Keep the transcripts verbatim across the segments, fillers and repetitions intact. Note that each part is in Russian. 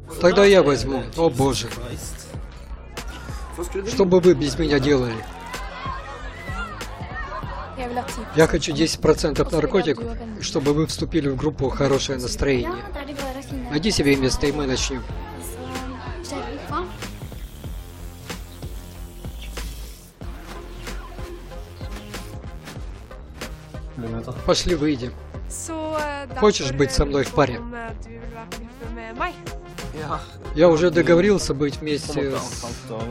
Тогда я возьму. О боже. Что бы вы без меня делали? Я хочу десять процентов наркотиков, чтобы вы вступили в группу «Хорошее настроение». Найди себе место, и мы начнем. Пошли выйдем. Хочешь быть со мной в паре? Я уже договорился быть вместе с...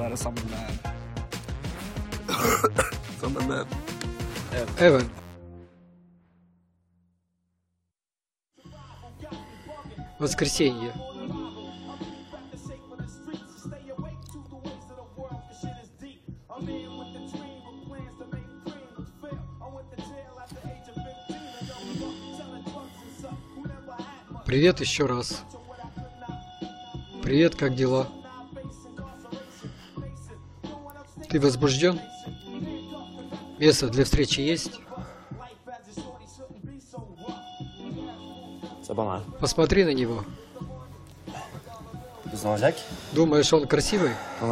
Эван. Воскресенье. Привет еще раз. Привет, как дела? Ты возбужден? Место для встречи есть? Посмотри на него. Думаешь, он красивый?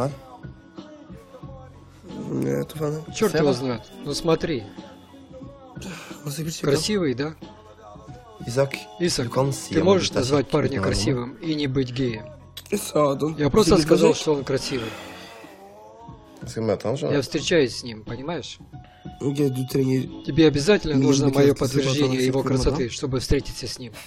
Черт его знает. Ну смотри. Красивый, да? Исаак, ты можешь назвать парня красивым и не быть геем? Я просто сказал, что он красивый. Я встречаюсь с ним, понимаешь? Тебе обязательно нужно мое подтверждение его красоты, чтобы встретиться с ним.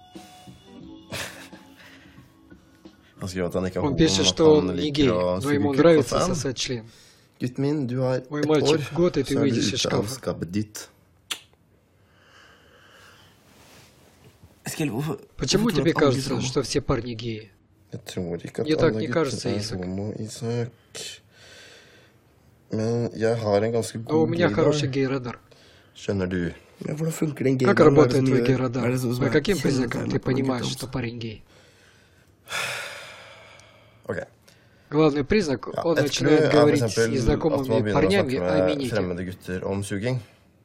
Он пишет, что он не гей, но ему нравится сосать член. Мой мальчик, год, и ты выйдешь из шкафа. Почему тебе кажется, что все парни геи? Мне так не кажется, Исаак. Но у меня хороший гей-радар. Как работает твой гей-радар? По каким признакам ты понимаешь, что парень гей? Главный признак, он начинает говорить с незнакомыми парнями о минете.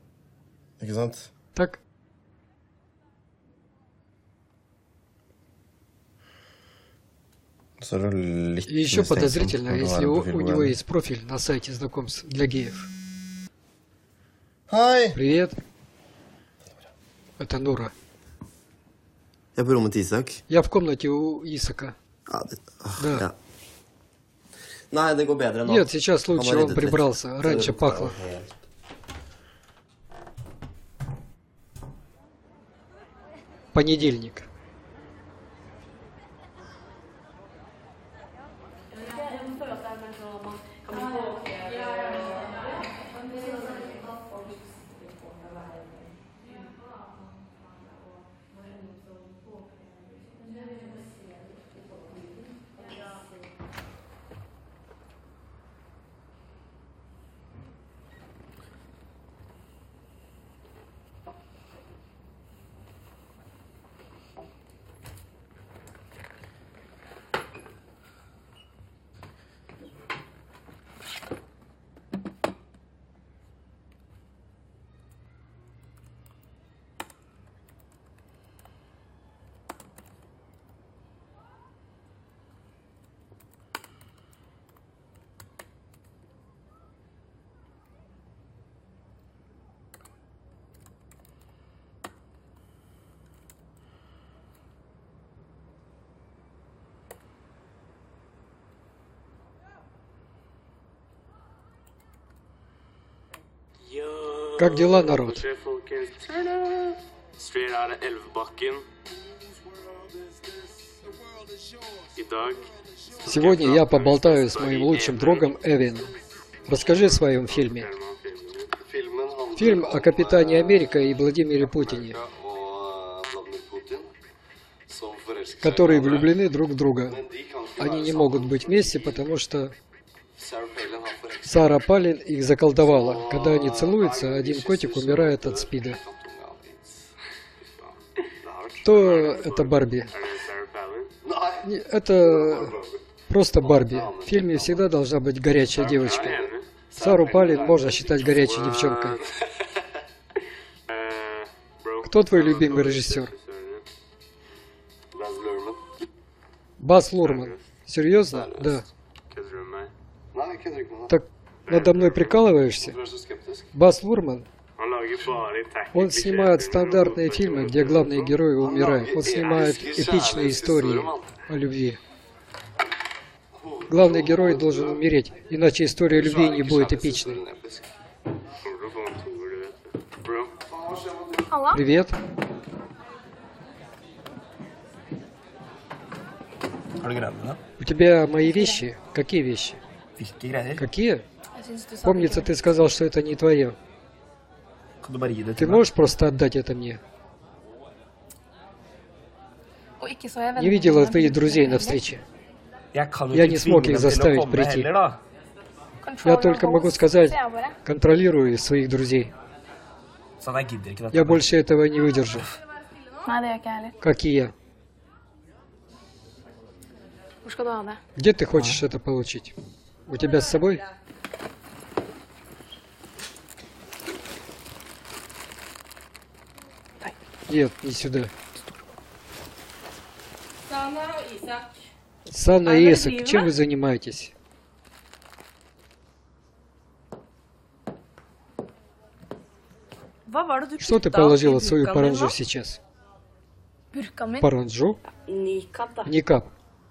Так? И еще подозрительно, если у, у него есть профиль на сайте знакомств для геев. Привет. Это Нора. Я в комнате у Исаака. Да. Нет, сейчас лучше, он прибрался. Раньше пахло. Понедельник. Как дела, народ? Сегодня я поболтаю с моим лучшим другом Эвином. Расскажи о своем фильме. Фильм о капитане Америка и Владимире Путине, которые влюблены друг в друга. Они не могут быть вместе, потому что Сара Палин их заколдовала. Когда они целуются, один котик умирает от СПИДа. То это Барби. Это просто Барби. В фильме всегда должна быть горячая девочка. Сару Палин можно считать горячей девчонкой. Кто твой любимый режиссер? Бас Лурман. Серьезно? Да. Так надо мной прикалываешься? Бас Лурман? Он снимает стандартные фильмы, где главные герои умирают. Он снимает эпичные истории о любви. Главный герой должен умереть, иначе история любви не будет эпичной. Привет. У тебя мои вещи? Какие вещи? Какие? Помнится, ты сказал, что это не твое. Ты можешь просто отдать это мне? Не видела твоих друзей на встрече. Я не смог их заставить прийти. Я только могу сказать, контролирую своих друзей. Я больше этого не выдержу. Как и я. Где ты хочешь это получить? У тебя с собой? Нет, не сюда. Санна и Исаак, чем вы занимаетесь? Что ты положила в свою паранджу сейчас? Паранджу? Никап.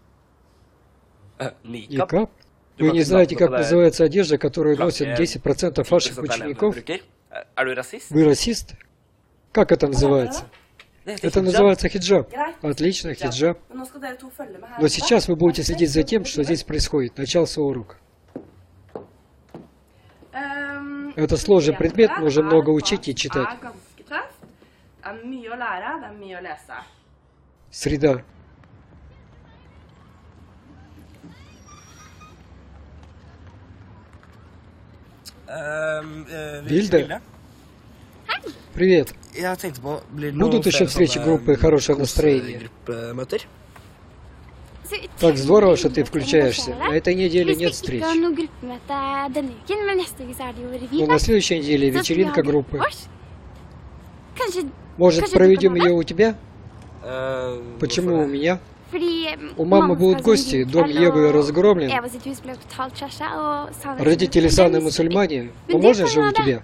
Никап? Вы не знаете, как называется одежда, которую носят десять процентов ваших учеников? Вы расист? Как это называется? Это называется хиджаб. Отлично, хиджаб. Но сейчас вы будете следить за тем, что здесь происходит. Начался урок. Это сложный предмет, нужно много учить и читать. Среда. Вильда? Привет. Будут еще встречи группы «Хорошее настроение»? Так здорово, что ты включаешься. На этой неделе нет встреч. Но на следующей неделе вечеринка группы. Может, проведем ее у тебя? Почему у меня? У мамы будут гости, дом Евы разгромлен. Родители Санны мусульмане. Поможешь же у тебя?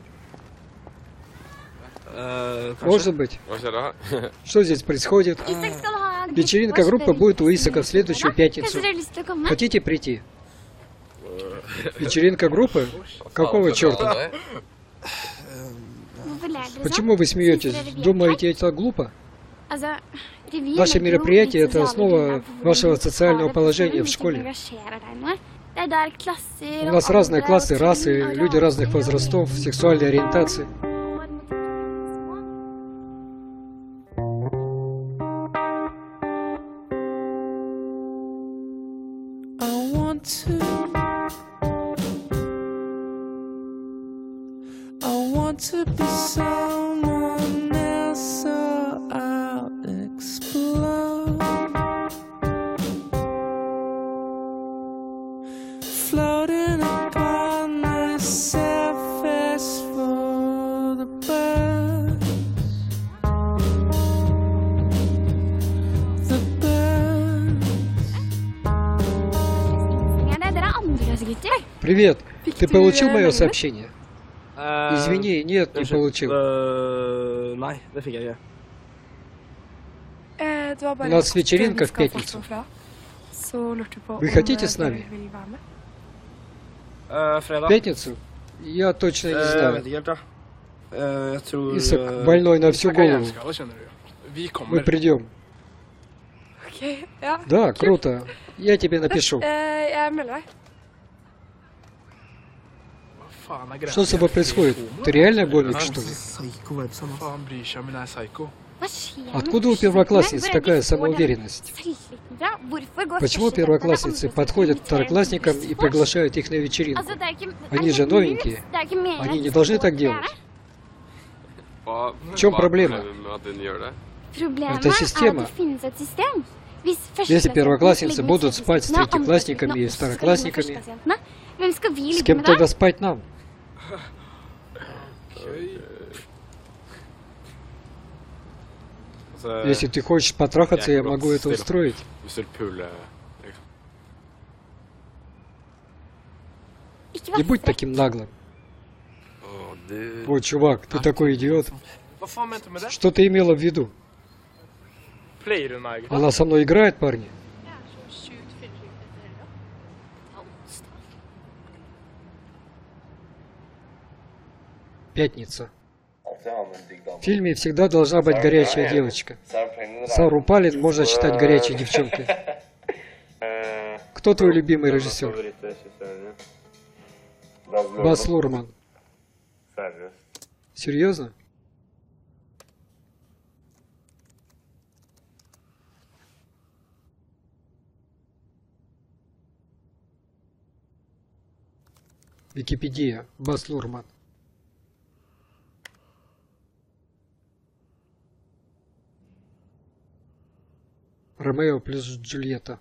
Может быть. Что здесь происходит? Вечеринка группы будет у Исаака в следующую пятницу. Хотите прийти? Вечеринка группы? Какого черта? Почему вы смеетесь? Думаете, это глупо? Ваше мероприятие – это основа вашего социального положения в школе. У нас разные классы, расы, люди разных возрастов, сексуальной ориентации. To be someone else, so I'll explode. Floating upon the surface for the birds. The birds. Привет. Ты получил мое сообщение? Извини, нет, не получил. У нас вечеринка в пятницу. Вы хотите с нами? В пятницу? Я точно не знаю. Исаак больной на всю голову. Мы придем. Да, круто. Я тебе напишу. Что с тобой происходит? Ты реально гомик, что ли? Откуда у первоклассниц такая самоуверенность? Почему первоклассницы подходят к второклассникам и приглашают их на вечеринку? Они же новенькие. Они не должны так делать. В чем проблема? Это система. Если первоклассницы будут спать с третьеклассниками и второклассниками, с кем тогда спать нам? Если ты хочешь потрахаться, я могу это устроить. Ikke Не vær будь frekk. таким наглым. Å, du О, чувак, ты такой идиот. Hva faen mente du med det? Что ты имела в виду? Pleier hun meg? Она со мной играет, парни? Jeg er så sjukt fyllesyk etter helga. Ta onsdag. Пятница. В фильме всегда должна быть горячая девочка. Сару Палин можно считать горячей девчонкой. Кто твой любимый режиссер? Бас Лурман. Серьезно? Википедия. Бас Лурман. Ромео плюс Джульетта.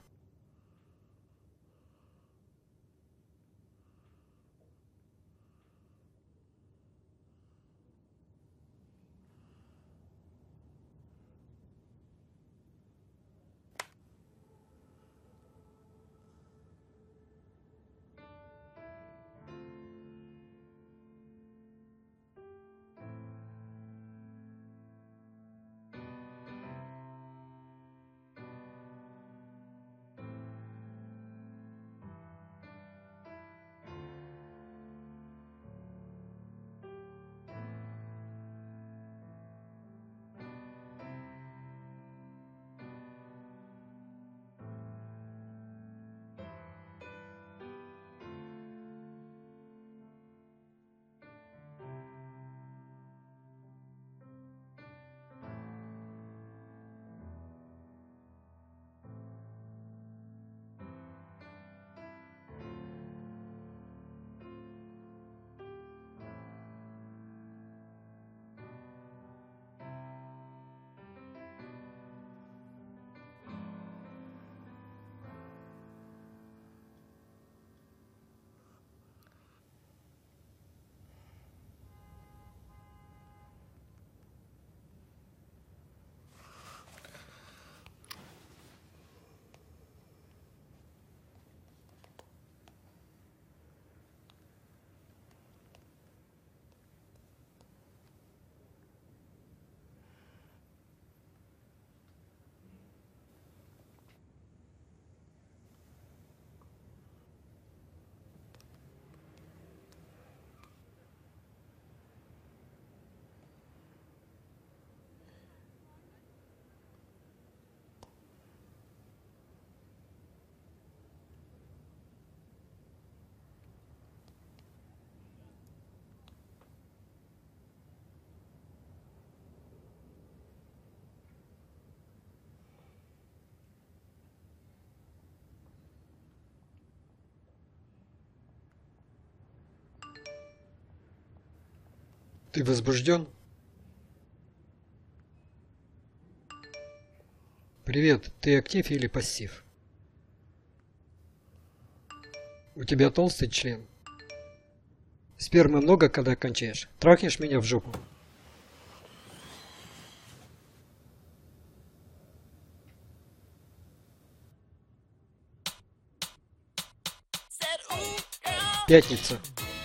Ты возбужден? Привет, ты актив или пассив? У тебя толстый член. Спермы много, когда кончаешь. Трахнешь меня в жопу? Пятница.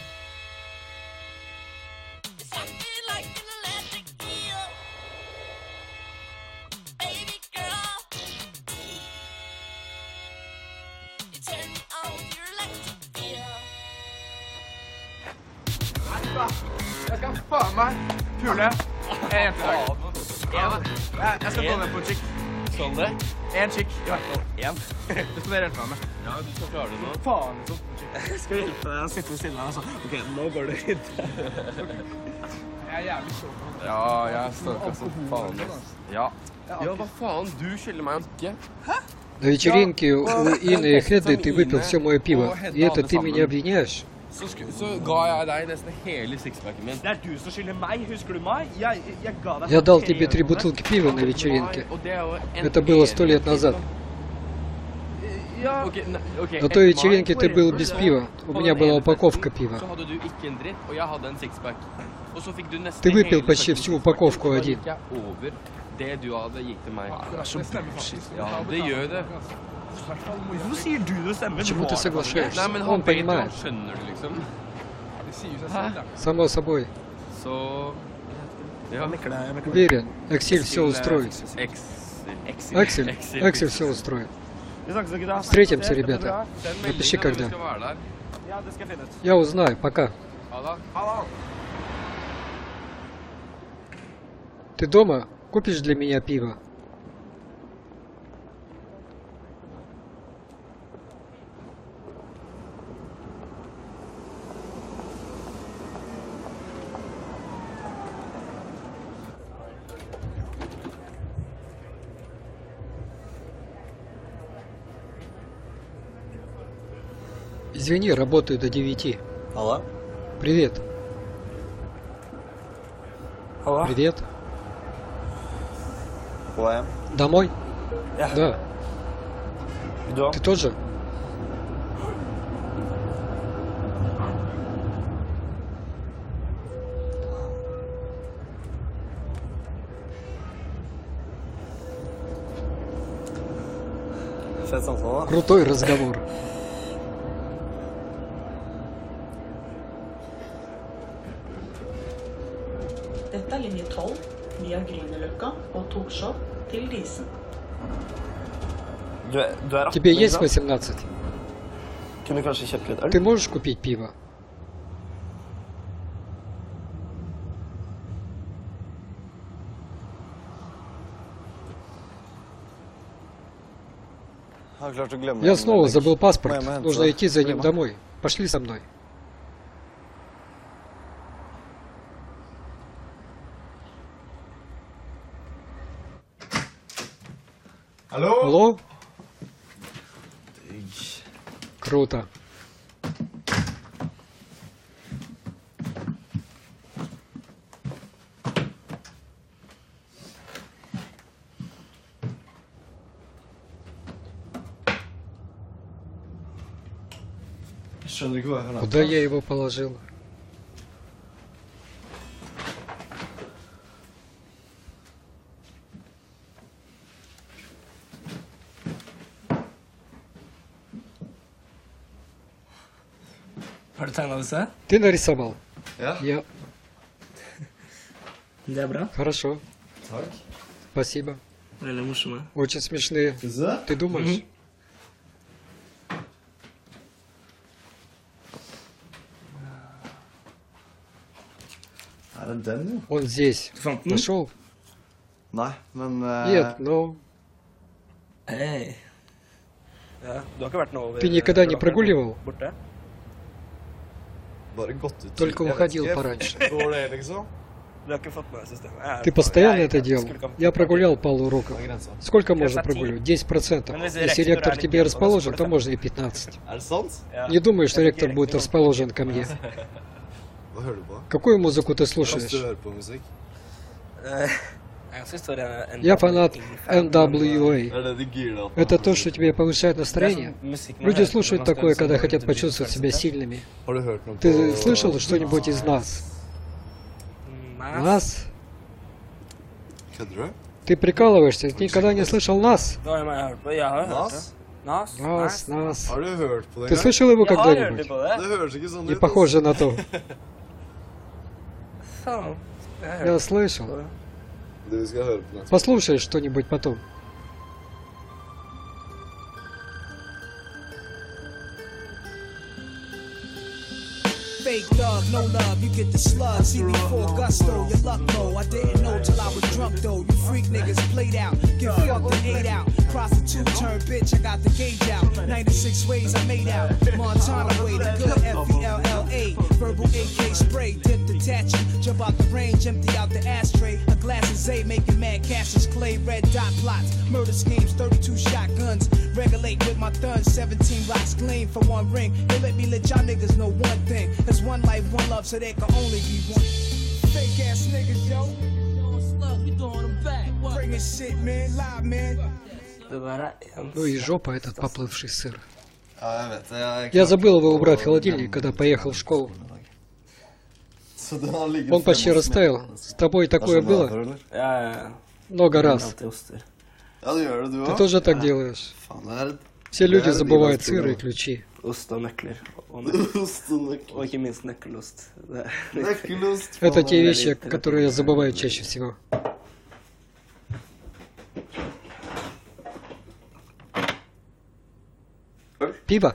Jeg skal faen meg pule en jente i dag. En. Jeg jeg skal gå ned på en chick. Sånn det? En chick, i hvert fall. En. Det skal dere hjelpe meg med. Ja, du skal klare det nå. Faen, liksom. Jeg skal hjelpe deg å sitte ved siden av, altså. Ok, nå går det hit. Jeg er jævlig stolt. Ja, jeg er stolt, altså. Faen, ass. Ja. Ja, hva faen? Du skylder meg en ikke. На вечеринке у Инны и Хеды ты выпил все мое пиво. И это ты меня обвиняешь? Så, sku, så ga jeg deg nesten hele sixpacken min. Det er du som skylder meg, husker du meg? Jeg, jeg ga deg... Я дал тебе три бутылки пива на вечеринке. Og det er jo en Это было сто лет назад. Ja, Ok, ne, ok, На той et mai, вечеринке ты был без пива. У меня была упаковка Så пива. hadde du ikke en dritt, og jeg hadde en sixpack. Og så fikk du nesten Ты выпил hele почти pakken всю sixpacken, упаковку og da один. gikk jeg over det du hadde gitt til meg. Det er så bullshit. Ja, det gjør det. Hvorfor sier du det stemmer? Почему ты соглашаешься? Nei, men Он han vet jo, понимает. han skjønner det liksom. Det sier jo seg selv, da. Само собой. Så... Ja. Уверен, Эксель все устроит. Excel. Аксель, Аксель все устроит. Встретимся, ребята. Напиши, когда. Я узнаю. Пока. Ты дома? Купишь для меня пиво? Извини, работаю до девяти. Алло? Привет. Алло? Привет. Hvor Домой? Ja. Да. Du? Ты тоже? Fet samtale. Крутой разговор. Dette er linje tolv via Grünerløkka og Torshov til Disen. Du er, du er atten, Тебе ikke есть sant? восемнадцать? Kunne du kanskje kjøpt litt øl? Ты можешь купить пиво? Jeg har klart å glemme Я den снова melding. забыл паспорт. Моя мэн, Нужно så- идти за ним Prima. домой. Пошли со мной. Hallo? Алло? Круто. Skjønner ikke hva jeg har Куда я его положил? Har du tegna disse? Ты нарисовал? Ja. Я. Det er bra. Хорошо. Takk. Спасибо. Veldig morsomme. Очень смешные. Skal vi se? Ты думаешь? Er det den, jo? Он здесь. Du fant den? Нашел? Nei, men eh, Нет, но Hei. Ja, du har ikke vært noe over... ты никогда не прогуливал? Borte? Bare gått ut. Только Jeg vet уходил ikke. пораньше. Går det, liksom? Du har ikke fått med systemet. Jeg- Ты постоянно jeg- это jeg делал? skulle ikke- Я прогулял пару уроков. Hva er grensa? Сколько можно Грязоте. прогуливать? десять процентов. Ну, если Если ректор ректор Алик тебе делал, расположен, то то сколько? можно и пятнадцать. Er det sant? Ja. Не думаю, что Jeg fikk ректор будет rектор. расположен ко мне. Hva hører du på? Какую музыку ты Hva слушаешь? hører på musikk? Eh, Jeg synes det er en... Я фанат эн дабл ю эй. Er det de gira på? Это то, что тебе повышает настроение? Люди слушают такое, когда хотят почувствовать себя сильными. Har du hørt noe på... Ты слышал что-нибудь из нас? Нас? Kødder du? Ты прикалываешься? Ты никогда не слышал нас? Hva har jeg hørt på? Jeg har hørt det. Nas? Nas? Нас, нас. Har du hørt på det Ты engang? слышал его Jeg har hørt det когда-нибудь? på det. Det høres ikke sånn Не ut. похоже на то. Faen. Jeg har hørt Я det. слышал. Du skal høre på det. Послушай что-нибудь потом. Fake love, no love, you get the slug. C B four gusto, your luck low. I didn't know till I was drunk though. You freak niggas played out, get fucked and ate out. Prostitute turned bitch, I got the gauge out. ninety-six ways I made out. Montana way, the good F E L L A. Verbal A K spray, dip detach you. Jump out the range, empty out the ashtray. A glass of Zay, making mad Cassius Clay. Red dot plots, murder schemes, thirty-two shotguns. Regulate with my thuns, seventeen rocks gleam for one ring. They let me let y'all niggas know one thing. There's one life, one love, so there can only be one. Fake ass niggas, yo. Bringing shit, man, live, man. Det der er en... Ну и жопа этот поплывший сыр. Ja, jeg vet det. Jeg Я klarte забыл его å убрать в холодильник, glemme когда det. поехал в школу. Så den har ligget Он почти fremme og растаял. smeltet. С тобой Det er такое sånn det er, было? eller? Ja, ja, ja. много раз. Alltid oster. Ja, du gjør det, du Ты òg. тоже так делаешь. Faen, det er Все люди Det er забывают Dilas сыр и program. ключи. Ost og nøkler. Og, nøk ost og og nøkler. ikke minst nøkkelost. Det er Nøkkelost. Это faen, те det er вещи, litt- которые я забываю чаще всего. Пиво?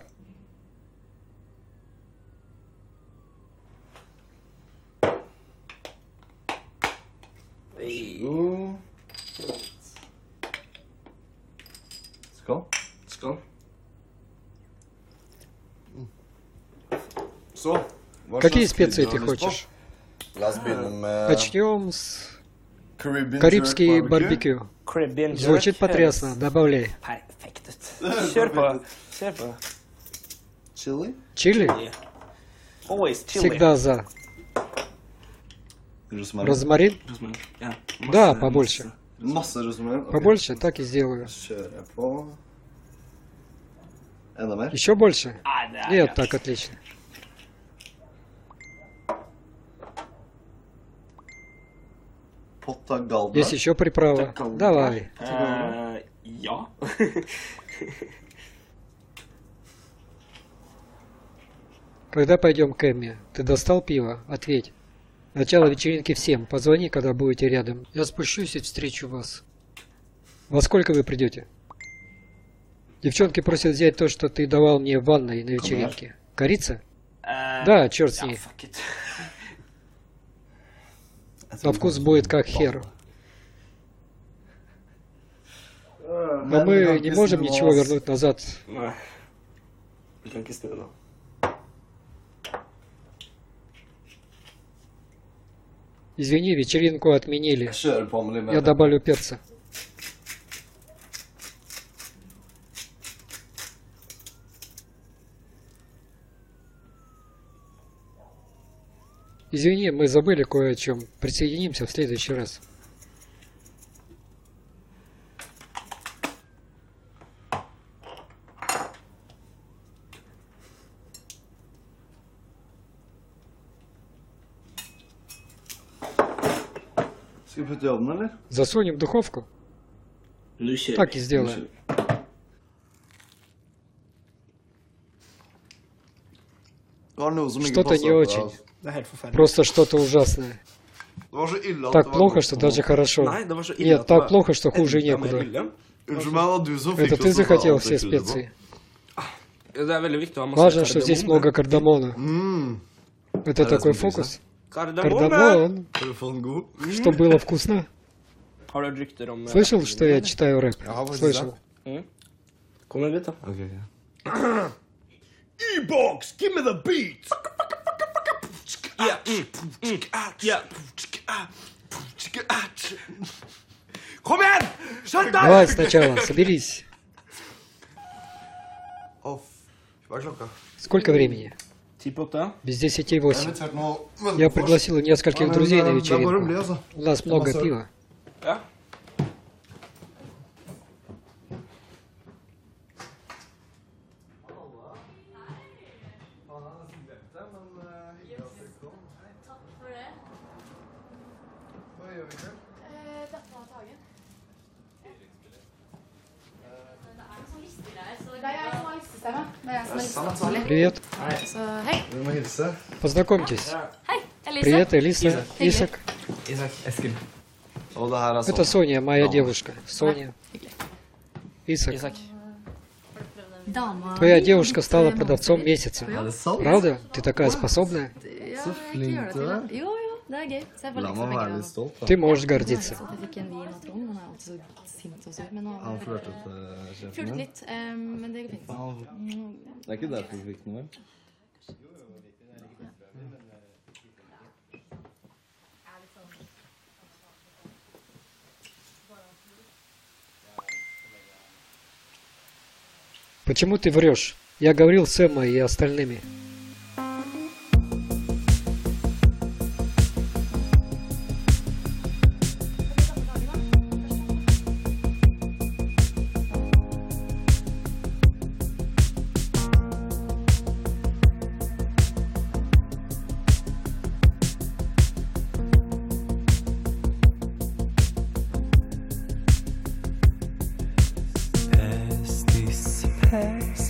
God. Skål. Skål. Så, hva Какие slags специи krydder ты har du lyst på? хочешь? La oss begynne med Начнем с Caribbean карибский jerk барбекю. Caribbean jerk Звучит høres потрясно, добавляй. perfekt ut. Kjør på. Kjør på. Chili? Чили? Yeah. Always chili. Всегда за. Rosmarin. Розмарин? Rosmarin. Ja. Да, Masse- побольше. masse. Masse rosmarin. Ok. Побольше? Так и сделаю. Kjører jeg på. Enda mer? Еще больше? Nei, det er Нет, greit. так отлично. Potta galda. Есть еще приправа. Так, Давай. Eh, ja. Когда пойдем к Эмме? Ты достал пиво? Ответь. Начало вечеринки всем. Позвони, когда будете рядом. Я спущусь и встречу вас. Во сколько вы придете? Девчонки просят взять то, что ты давал мне в ванной на вечеринке. Корица? Eh, Да, черт с ja, ней. fuck it. На вкус будет как хер. Men Но vi kan мы ikke не можем snu ничего oss. вернуть назад. Nei. Vi kan ikke snu nå. Извини, вечеринку отменили. Jeg kjører på med litt mer. Я добавлю перца. Извини, мы забыли кое о чем. Присоединимся в следующий раз. Skal vi putte i ovnen, eller? Засунем в духовку? Nå kjører Так vi. и сделаем. Det var noe som ikke Что-то passet не på очень. det. Det er helt forferdelig. Просто что-то ужасное. Det var så ille at Так det var плохо, godt что på- даже хорошо. Nei, det var så ille Нет, at det так var плохо, что хуже enda mer некуда. ille. Unnskyld meg, det var du som fikk Это ты oss til å ta захотел alt все det krydder på. специи. Det er veldig viktig å ha masse Важно, что здесь много кардамона. Mm. Это det такой som фокус. Kardamom! Кардамон. Har du fått den god? Что было вкусно. Har du hørt rykter om... eh, Слышал, что я читаю рэп? Я har faktisk Слышал. Kom igjen litt, da. Ok, ok. E-box, give me the beat! Ja, mm, mm, ja. Kom igjen! Skjerp deg! Давай сначала, соберись. Å, hva er klokka? Сколько времени? Ti på åtte. Без десяти Jeg har восемь. invitert noen venner Я på oss. пригласил нескольких Ja, men, друзей на eh, Det er bare å bli, вечеринку. altså. У нас много массаж. пива. Ja. For det. Hva gjør vi til? Eh, dette var Tagen. Det er noen sånn listegreier, så det er jeg som har listestemme. Det er jeg som er listeansvarlig. Привет. Så hei. Vi må hilse. Познакомьтесь. Hei, Elise. Привет, Элиса. Hyggelig. Исак. Og det her er Это sånn. Соня, моя девушка. Соня. Исак. Isak. Dama. Твоя девушка стала продавцом месяца. Er det sant? Правда? Ты такая способная. Ja, Så jeg flink gjør det du til er. det. Jo, jo, det er gøy. Så jeg får La liksom meg begge være deler. litt stolt, da. Ты можешь Det er гордиться. så at jeg fikk en vin av Trond. Han er alltid så sint og sur. Men nå Han flørtet til sjefen flørtet din. litt, eh, men det går fint. Mm, Det er ikke derfor du fikk noe, vel? Почему ты врешь? Я говорил с Эммой и остальными. past.